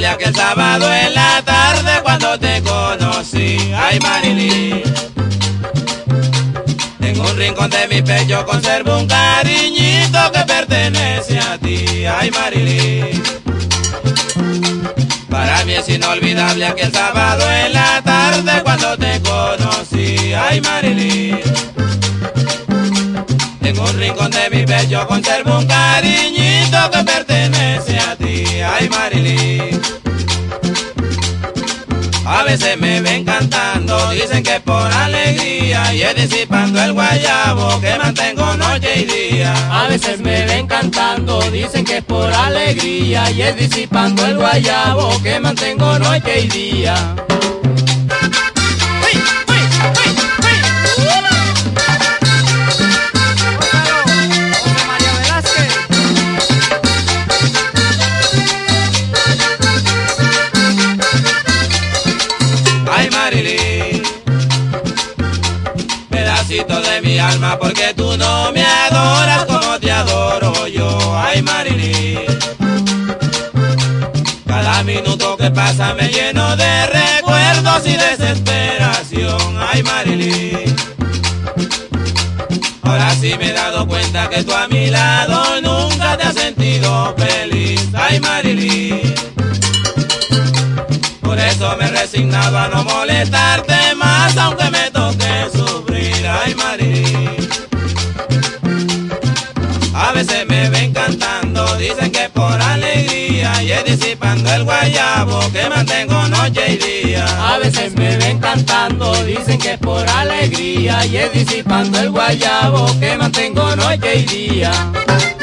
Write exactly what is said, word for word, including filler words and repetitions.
olvidable aquel sábado en la tarde cuando te conocí. Ay, Marily, en un rincón de mi pecho conservo un cariñito que pertenece a ti. Ay, Marily, para mí es inolvidable aquel sábado en la tarde cuando te conocí. Ay, Marily, en un rincón de mi pecho conservo un cariñito que pertenece a ti. Ay, Marily, a veces me ven cantando, dicen que es por alegría, y es disipando el guayabo que mantengo noche y día. A veces me ven cantando, dicen que es por alegría, y es disipando el guayabo que mantengo noche y día. Ay, Marily, pedacito de mi alma, porque tú no me adoras como te adoro yo. Ay, Marily, cada minuto que pasa me lleno de recuerdos y desesperación. Ay, Marily, ahora sí me he dado cuenta que tú a mi lado nunca te has sentido feliz. Ay, Marily, por eso me he resignado a no molestarte más, aunque me toque sufrir. Ay, Marily, a veces me ven cantando, dicen que es por alegría, y es disipando el guayabo que mantengo noche y día. A veces me ven cantando, dicen que es por alegría, y es disipando el guayabo que mantengo noche y día.